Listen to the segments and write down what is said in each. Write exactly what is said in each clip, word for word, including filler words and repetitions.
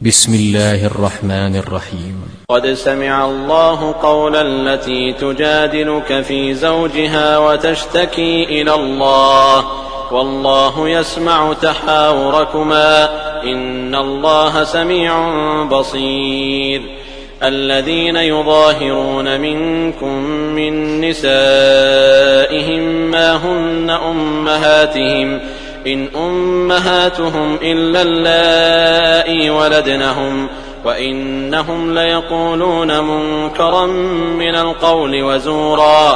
بسم الله الرحمن الرحيم. قد سمع الله قول التي تجادلك في زوجها وتشتكي إلى الله والله يسمع تحاوركما إن الله سميع بصير. الذين يظاهرون منكم من نسائهم ما هن أمهاتهم إن أمهاتهم إلا اللائي ولدنهم وإنهم ليقولون منكرا من القول وزورا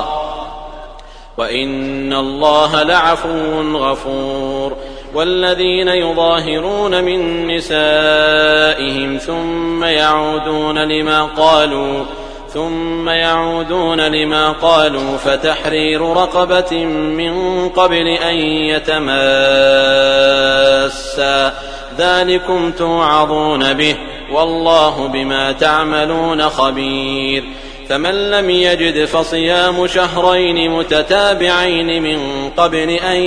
وإن الله لعفو غفور. والذين يظاهرون من نسائهم ثم يعودون لما قالوا ثم يعودون لما قالوا فتحرير رقبة من قبل أن يتماسا ذلكم توعظون به والله بما تعملون خبير. فمن لم يجد فصيام شهرين متتابعين من قبل أن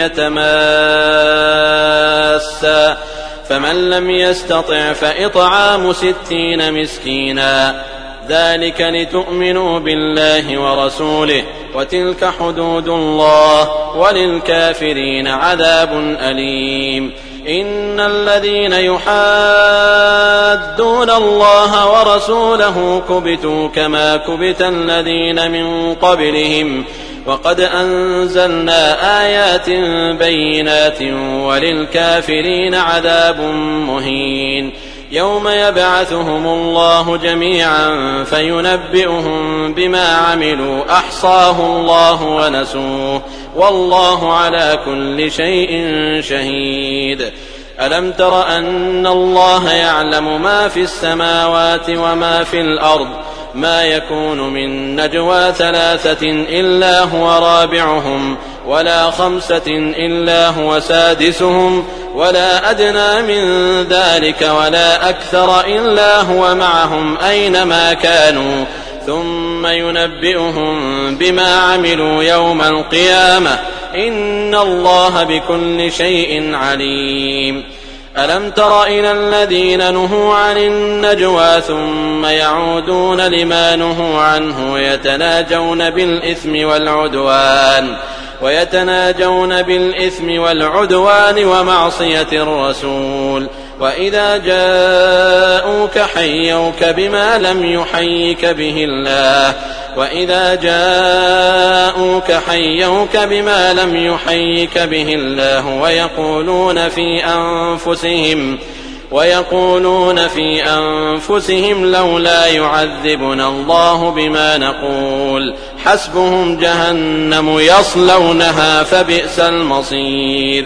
يتماسا فمن لم يستطع فإطعام ستين مسكينا ذلك لتؤمنوا بالله ورسوله وتلك حدود الله وللكافرين عذاب أليم. إن الذين يحادون الله ورسوله كبتوا كما كبت الذين من قبلهم وقد أنزلنا آيات بينات وللكافرين عذاب مهين. يوم يبعثهم الله جميعا فينبئهم بما عملوا أحصاه الله ونسوه والله على كل شيء شهيد. ألم تر أن الله يعلم ما في السماوات وما في الأرض ما يكون من نجوى ثلاثة إلا هو رابعهم ولا خمسة إلا هو سادسهم ولا أدنى من ذلك ولا أكثر إلا هو معهم أينما كانوا ثم ينبئهم بما عملوا يوم القيامة إن الله بكل شيء عليم. ألم تر إلى الذين نهوا عن النجوى ثم يعودون لما نهوا عنه ويتناجون بالإثم والعدوان ويتناجون بالإثم والعدوان ومعصية الرسول وإذا جاءوك حيوك بما لم يحيك به الله وإذا جاءوك حيوك بما لم يحيك به الله ويقولون في أنفسهم ويقولون في أنفسهم لولا يعذبنا الله بما نقول حسبهم جهنم يصلونها فبئس المصير.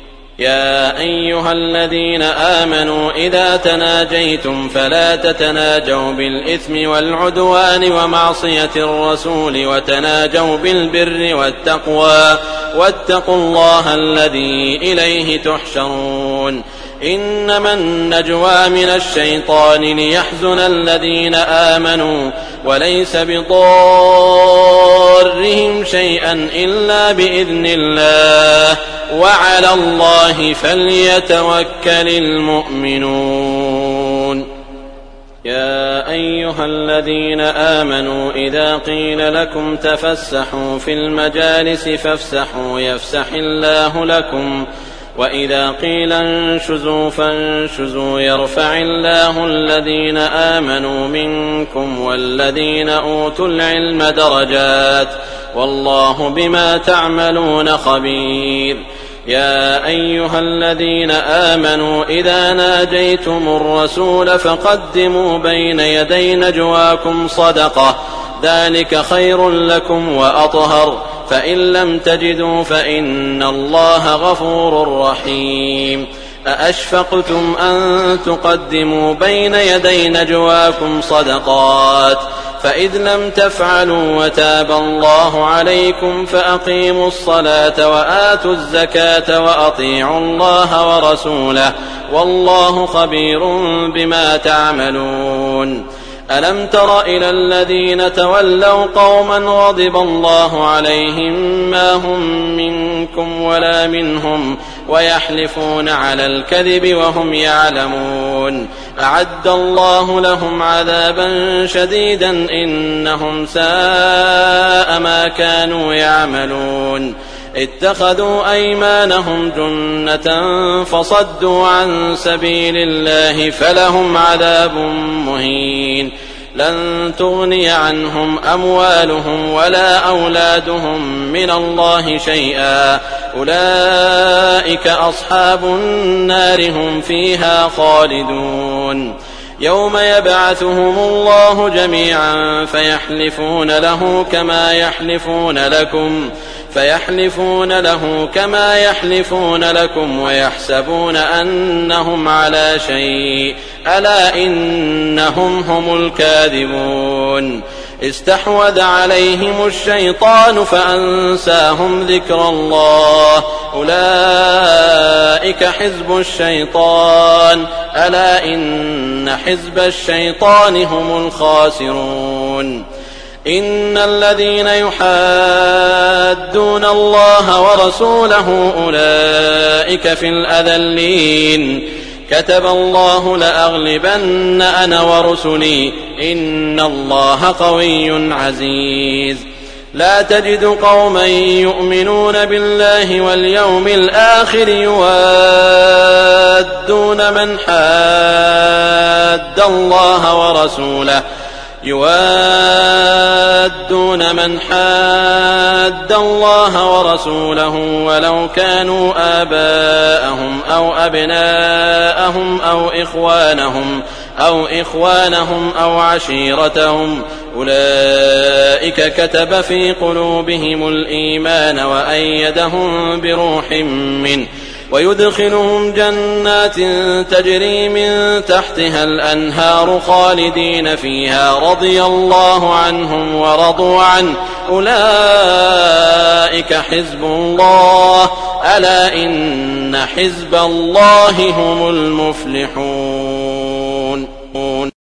يا أيها الذين آمنوا إذا تناجيتم فلا تتناجوا بالإثم والعدوان ومعصية الرسول وتناجوا بالبر والتقوى واتقوا الله الذي إليه تحشرون. إنما النجوى من الشيطان ليحزن الذين آمنوا وليس بضارهم شيئا إلا بإذن الله وعلى الله فليتوكل المؤمنون. يا أيها الذين آمنوا إذا قيل لكم تفسحوا في المجالس فافسحوا يفسح الله لكم وإذا قيل انشزوا فانشزوا يرفع الله الذين آمنوا منكم والذين أوتوا العلم درجات والله بما تعملون خبير. يا أيها الذين آمنوا إذا ناجيتم الرسول فقدموا بين يدي نجواكم صدقة ذلك خير لكم وأطهر فإن لم تجدوا فإن الله غفور رحيم. أأشفقتم أن تقدموا بين يدي نجواكم صدقات فإذ لم تفعلوا وتاب الله عليكم فأقيموا الصلاة وآتوا الزكاة وأطيعوا الله ورسوله والله خبير بما تعملون. ألم تر إلى الذين تولوا قوما غضب الله عليهم ما هم منكم ولا منهم ويحلفون على الكذب وهم يعلمون أعد الله لهم عذابا شديدا إنهم ساء ما كانوا يعملون اتخذوا أيمانهم جنة فصدوا عن سبيل الله فلهم عذاب مهين لن تغني عنهم أموالهم ولا أولادهم من الله شيئا أولئك أصحاب النار هم فيها خالدون يوم يبعثهم الله جميعا فيحلفون له كما يحلفون لكم فيحلفون له كما يحلفون لكم ويحسبون أنهم على شيء ألا إنهم هم الكاذبون استحوذ عليهم الشيطان فأنساهم ذكر الله أولئك حزب الشيطان ألا إن حزب الشيطان هم الخاسرون إن الذين يحادون الله ورسوله أولئك في الأذلين كتب الله لأغلبن أنا ورسلي إن الله قوي عزيز لا تجد قوما يؤمنون بالله واليوم الآخر يوادون من حاد الله ورسوله يوادون من حاد الله ورسوله ولو كانوا آباءهم أو أبناءهم أو إخوانهم أو إخوانهم أو عشيرتهم أولئك كتب في قلوبهم الإيمان وأيدهم بروح منه ويدخلهم جنات تجري من تحتها الأنهار خالدين فيها رضي الله عنهم ورضوا عنه أولئك حزب الله ألا إن حزب الله هم المفلحون.